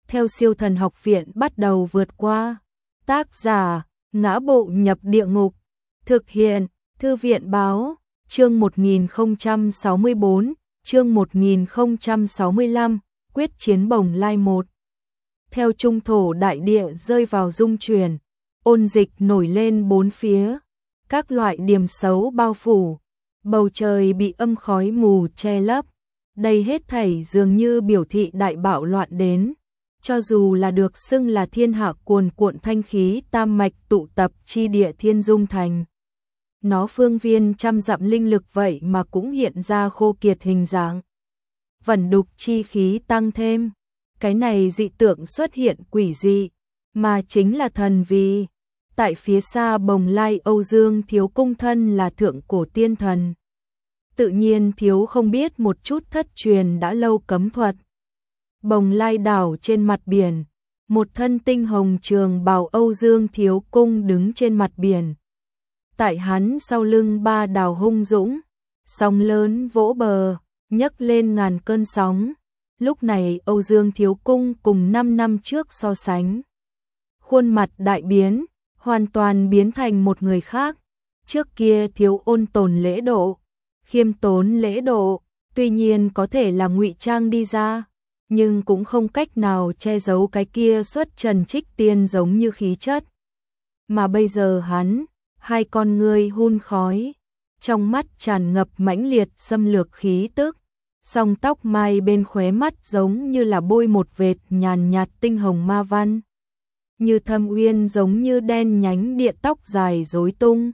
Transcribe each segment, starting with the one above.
theo Siêu Thần Học Viện bắt đầu vượt qua. Tác giả: Ngã Bộ Nhập Địa Ngục. Thực hiện: Thư viện báo. Chương 1064, chương 1065, quyết chiến Bồng Lai 1. Theo trung thổ đại địa rơi vào dung chuyển, ôn dịch nổi lên bốn phía, các loại điểm xấu bao phủ, bầu trời bị âm khói mù che lấp, đây hết thảy dường như biểu thị đại bạo loạn đến. Cho dù là được xưng là thiên hạ cuồn cuộn thanh khí tam mạch tụ tập chi địa Thiên Dung Thành, nó phương viên trăm dặm linh lực vậy mà cũng hiện ra khô kiệt hình dạng. Vẩn đục chi khí tăng thêm, cái này dị tượng xuất hiện quỷ dị, mà chính là thần vì. Tại phía xa Bồng Lai Âu Dương Thiếu cung thân là thượng cổ tiên thần. Tự nhiên Thiếu không biết một chút thất truyền đã lâu cấm thuật. Bồng Lai đảo trên mặt biển, một thân tinh hồng trường bào Âu Dương Thiếu cung đứng trên mặt biển. Tại hắn sau lưng ba đảo hung dũng, sóng lớn vỗ bờ, nhấc lên ngàn cơn sóng. Lúc này Âu Dương Thiếu cung cùng 5 năm trước so sánh, khuôn mặt đại biến, hoàn toàn biến thành một người khác. Trước kia Thiếu ôn tồn lễ độ, khiêm tốn lễ độ, tuy nhiên có thể là ngụy trang đi ra, nhưng cũng không cách nào che giấu cái kia xuất trần trích tiên giống như khí chất. Mà bây giờ hắn, hai con ngươi hun khói, trong mắt tràn ngập mãnh liệt xâm lược khí tức, song tóc mai bên khóe mắt giống như là bôi một vệt nhàn nhạt tinh hồng ma văn, như thâm uyên giống như đen nhánh điện tóc dài rối tung,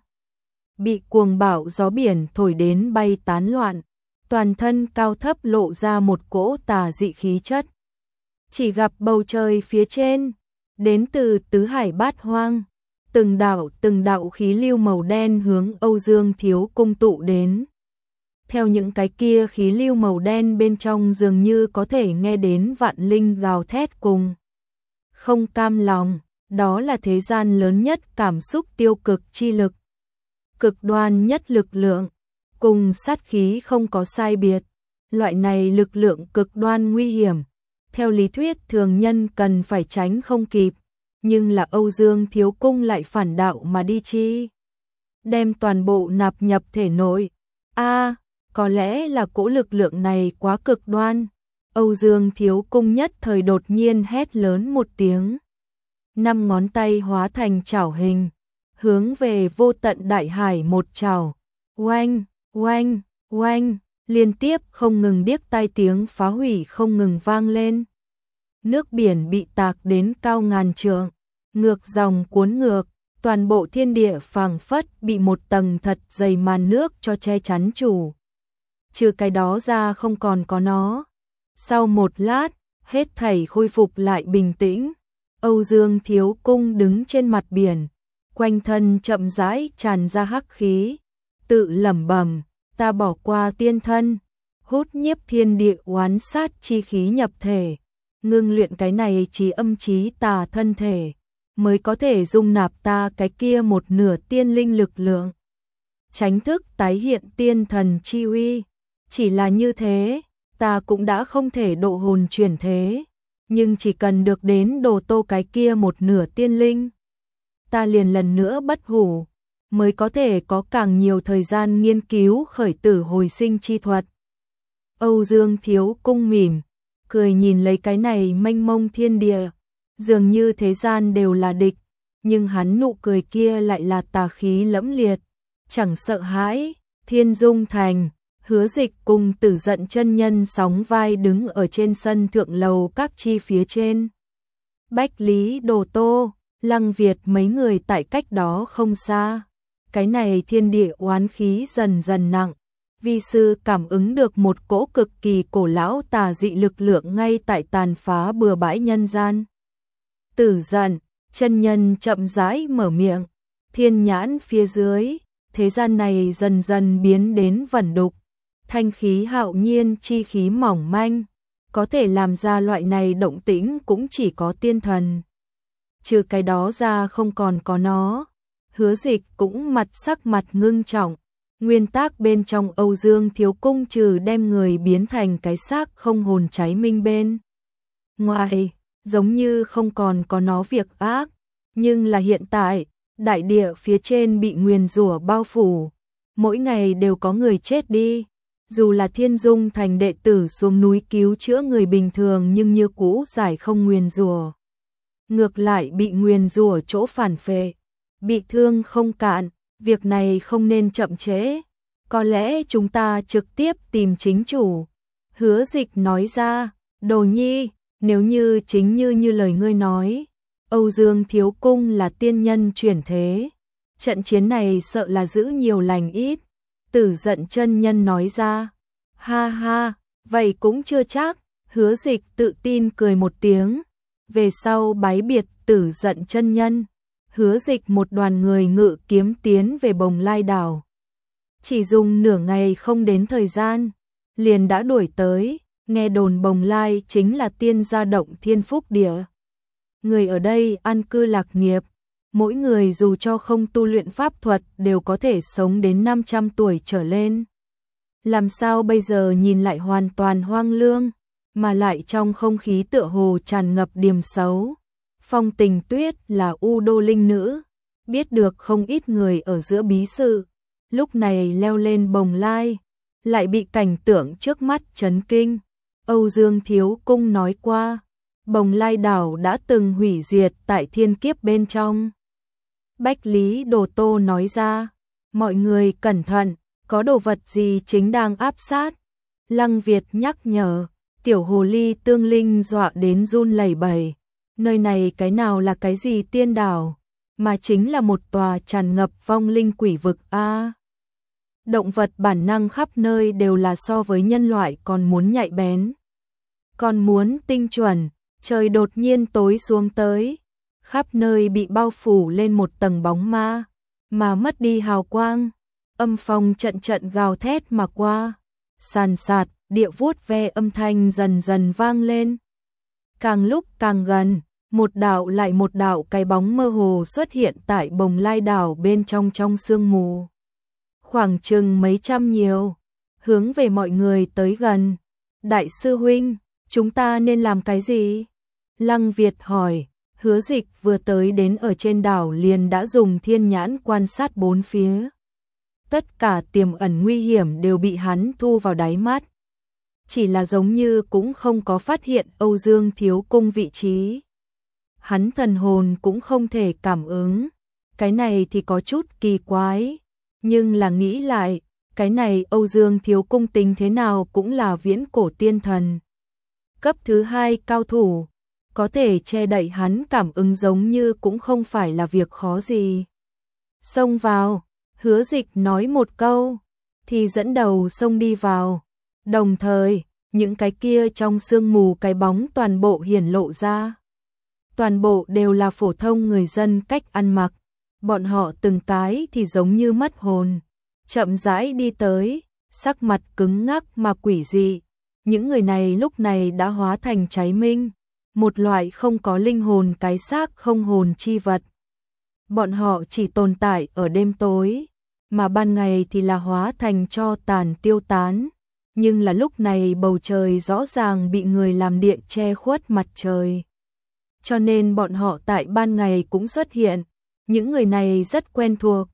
bị cuồng bạo gió biển thổi đến bay tán loạn, toàn thân cao thấp lộ ra một cỗ tà dị khí chất. Chỉ gặp bầu trời phía trên, đến từ tứ hải bát hoang, từng đạo khí lưu màu đen hướng Âu Dương Thiếu cung tụ đến. Theo những cái kia khí lưu màu đen bên trong dường như có thể nghe đến vạn linh gào thét cùng không cam lòng, đó là thế gian lớn nhất cảm xúc tiêu cực chi lực, cực đoan nhất lực lượng, cùng sát khí không có sai biệt. Loại này lực lượng cực đoan nguy hiểm, theo lý thuyết thường nhân cần phải tránh không kịp, nhưng là Âu Dương Thiếu cung lại phản đạo mà đi chi, đem toàn bộ nạp nhập thể nội. Có lẽ là cỗ lực lượng này quá cực đoan. Âu Dương Thiếu cung nhất thời đột nhiên hét lớn một tiếng, 5 ngón tay hóa thành chảo hình, hướng về vô tận đại hải một chảo, oanh, oanh, oanh, liên tiếp không ngừng điếc tai tiếng phá hủy không ngừng vang lên. Nước biển bị tạc đến cao ngàn trượng, ngược dòng cuốn ngược, toàn bộ thiên địa phảng phất bị một tầng thật dày màn nước cho che chắn chủ. Trừ cái đó ra không còn có nó. Sau một lát, hết thảy khôi phục lại bình tĩnh. Âu Dương Thiếu cung đứng trên mặt biển, quanh thân chậm rãi tràn ra hắc khí, tự lẩm bẩm, ta bỏ qua tiên thân, hút nhiếp thiên địa oán sát chi khí nhập thể, ngưng luyện cái này trí âm trí tà thân thể, mới có thể dung nạp ta cái kia một nửa tiên linh lực lượng, tránh thức tái hiện tiên thần chi uy. Chỉ là như thế, ta cũng đã không thể độ hồn chuyển thế, nhưng chỉ cần được đến đồ tô cái kia một nửa tiên linh, ta liền lần nữa bất hủ, mới có thể có càng nhiều thời gian nghiên cứu khởi tử hồi sinh chi thuật. Âu Dương Thiếu cung mỉm, cười nhìn lấy cái này mênh mông thiên địa, dường như thế gian đều là địch, nhưng hắn nụ cười kia lại là tà khí lẫm liệt, chẳng sợ hãi. Thiên Dung Thành, Hứa Dịch cùng Tử Giận chân nhân sóng vai đứng ở trên sân thượng lầu các chi phía trên. Bách Lý Đồ Tô, Lăng Việt mấy người tại cách đó không xa. Cái này thiên địa oán khí dần dần nặng, vi sư cảm ứng được một cỗ cực kỳ cổ lão tà dị lực lượng ngay tại tàn phá bừa bãi nhân gian. Tử Giận chân nhân chậm rãi mở miệng, thiên nhãn phía dưới, thế gian này dần dần biến đến vẩn đục, thanh khí hạo nhiên chi khí mỏng manh, có thể làm ra loại này động tĩnh cũng chỉ có tiên thần. Trừ cái đó ra không còn có nó. Hứa Dịch cũng sắc mặt ngưng trọng, nguyên tắc bên trong Âu Dương Thiếu cung trừ đem người biến thành cái xác không hồn cháy minh bên ngoài, giống như không còn có nó việc ác, nhưng là hiện tại, đại địa phía trên bị nguyền rủa bao phủ, mỗi ngày đều có người chết đi, dù là Thiên Dung Thành đệ tử xuống núi cứu chữa người bình thường nhưng như cũ giải không nguyền rủa. Ngược lại bị nguyền rủa chỗ phản phệ, bị thương không cạn, việc này không nên chậm trễ, có lẽ chúng ta trực tiếp tìm chính chủ. Hứa Dịch nói ra, Đồ Nhi, nếu như chính như lời ngươi nói, Âu Dương Thiếu Cung là tiên nhân chuyển thế, trận chiến này sợ là giữ nhiều lành ít. Tử Dận chân nhân nói ra, ha ha, vậy cũng chưa chắc. Hứa Dịch tự tin cười một tiếng, về sau bái biệt Tử Dận chân nhân. Hứa Dịch một đoàn người ngự kiếm tiến về Bồng Lai đảo, chỉ dùng nửa ngày không đến thời gian, liền đã đuổi tới. Nghe đồn Bồng Lai chính là tiên gia động thiên phúc địa, người ở đây an cư lạc nghiệp, mỗi người dù cho không tu luyện pháp thuật đều có thể sống đến 500 tuổi trở lên. Làm sao bây giờ nhìn lại hoàn toàn hoang lương, mà lại trong không khí tựa hồ tràn ngập điềm xấu. Phong Tình Tuyết là U Đô linh nữ, biết được không ít người ở giữa bí sự, lúc này leo lên Bồng Lai, lại bị cảnh tượng trước mắt chấn kinh. Âu Dương Thiếu Cung nói qua, Bồng Lai đảo đã từng hủy diệt tại thiên kiếp bên trong. Bách Lý Đồ Tô nói ra, mọi người cẩn thận, có đồ vật gì chính đang áp sát. Lăng Việt nhắc nhở, tiểu hồ ly tương linh dọa đến run lẩy bẩy. Nơi này cái nào là cái gì tiên đảo, mà chính là một tòa tràn ngập vong linh quỷ vực a. Động vật bản năng khắp nơi đều là so với nhân loại còn muốn nhạy bén, còn muốn tinh chuẩn. Trời đột nhiên tối xuống tới, khắp nơi bị bao phủ lên một tầng bóng ma, mà mất đi hào quang. Âm phong trận trận gào thét mà qua, sàn sạt, địa vuốt ve âm thanh dần dần vang lên. Càng lúc càng gần, một đạo lại một đạo cái bóng mơ hồ xuất hiện tại Bồng Lai đảo bên trong sương mù. Khoảng chừng mấy trăm nhiều, hướng về mọi người tới gần. Đại sư huynh, chúng ta nên làm cái gì? Lăng Việt hỏi. Hứa Dịch vừa tới đến ở trên đảo liền đã dùng thiên nhãn quan sát bốn phía. Tất cả tiềm ẩn nguy hiểm đều bị hắn thu vào đáy mắt. Chỉ là giống như cũng không có phát hiện Âu Dương Thiếu Cung vị trí. Hắn thần hồn cũng không thể cảm ứng. Cái này thì có chút kỳ quái. Nhưng là nghĩ lại, cái này Âu Dương Thiếu Cung tính thế nào cũng là viễn cổ tiên thần. Cấp thứ 2 cao thủ, có thể che đậy hắn cảm ứng giống như cũng không phải là việc khó gì. Xông vào, Hứa Dịch nói một câu, thì dẫn đầu xông đi vào. Đồng thời, những cái kia trong sương mù cái bóng toàn bộ hiển lộ ra. Toàn bộ đều là phổ thông người dân cách ăn mặc. Bọn họ từng cái thì giống như mất hồn, chậm rãi đi tới, sắc mặt cứng ngắc mà quỷ dị. Những người này lúc này đã hóa thành cháy minh, một loại không có linh hồn cái xác không hồn chi vật. Bọn họ chỉ tồn tại ở đêm tối, mà ban ngày thì là hóa thành tro tàn tiêu tán. Nhưng là lúc này bầu trời rõ ràng bị người làm địa che khuất mặt trời. Cho nên bọn họ tại ban ngày cũng xuất hiện. Những người này rất quen thuộc.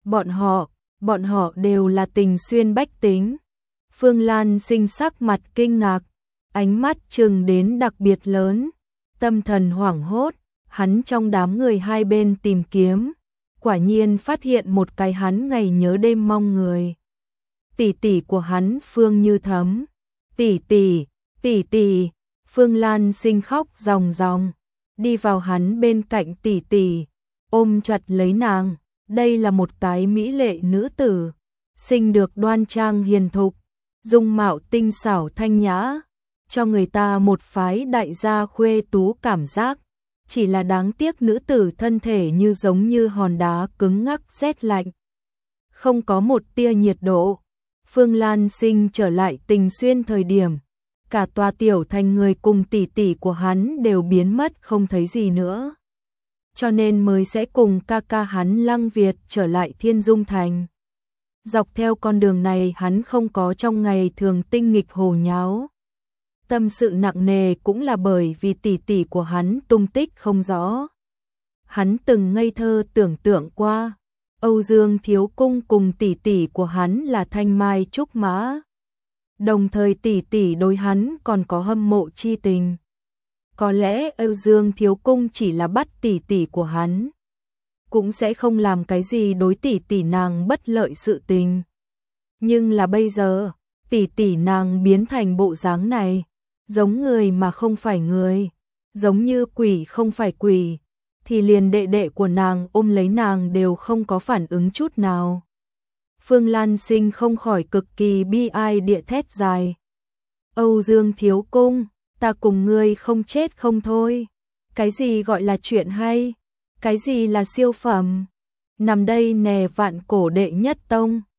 Bọn họ đều là Tình Xuyên bách tính. Phương Lan Sinh sắc mặt kinh ngạc, ánh mắt trừng đến đặc biệt lớn, tâm thần hoảng hốt, hắn trong đám người hai bên tìm kiếm, quả nhiên phát hiện một cái hắn ngày nhớ đêm mong người. Tỷ tỷ của hắn Phương Như Thấm, tỷ tỷ, Phương Lan Sinh khóc ròng ròng, đi vào hắn bên cạnh tỷ tỷ, ôm chặt lấy nàng. Đây là một cái mỹ lệ nữ tử, sinh được đoan trang hiền thục, dung mạo tinh xảo thanh nhã, cho người ta một phái đại gia khuê tú cảm giác. Chỉ là đáng tiếc nữ tử thân thể như giống như hòn đá cứng ngắc rét lạnh, không có một tia nhiệt độ. Phương Lan Sinh trở lại Tình Xuyên thời điểm, cả tòa tiểu thành người cùng tỷ tỷ của hắn đều biến mất không thấy gì nữa. Cho nên mới sẽ cùng ca ca hắn Lăng Việt trở lại Thiên Dung Thành. Dọc theo con đường này hắn không có trong ngày thường tinh nghịch hồ nháo. tâm sự nặng nề cũng là bởi vì tỷ tỷ của hắn tung tích không rõ. Hắn từng ngây thơ tưởng tượng qua, Âu Dương Thiếu Cung cùng tỷ tỷ của hắn là Thanh Mai Trúc Mã. Đồng thời tỷ tỷ đối hắn còn có hâm mộ chi tình. Có lẽ Âu Dương Thiếu Cung chỉ là bắt tỷ tỷ của hắn, cũng sẽ không làm cái gì đối tỷ tỷ nàng bất lợi sự tình. Nhưng là bây giờ, tỷ tỷ nàng biến thành bộ dáng này, giống người mà không phải người, giống như quỷ không phải quỷ, thì liền đệ đệ của nàng ôm lấy nàng đều không có phản ứng chút nào. Phương Lan Sinh không khỏi cực kỳ bi ai địa thét dài. Âu Dương Thiếu Cung, ta cùng ngươi không chết không thôi. Cái gì gọi là chuyện hay? Cái gì là siêu phẩm? Nằm đây nè vạn cổ đệ nhất tông.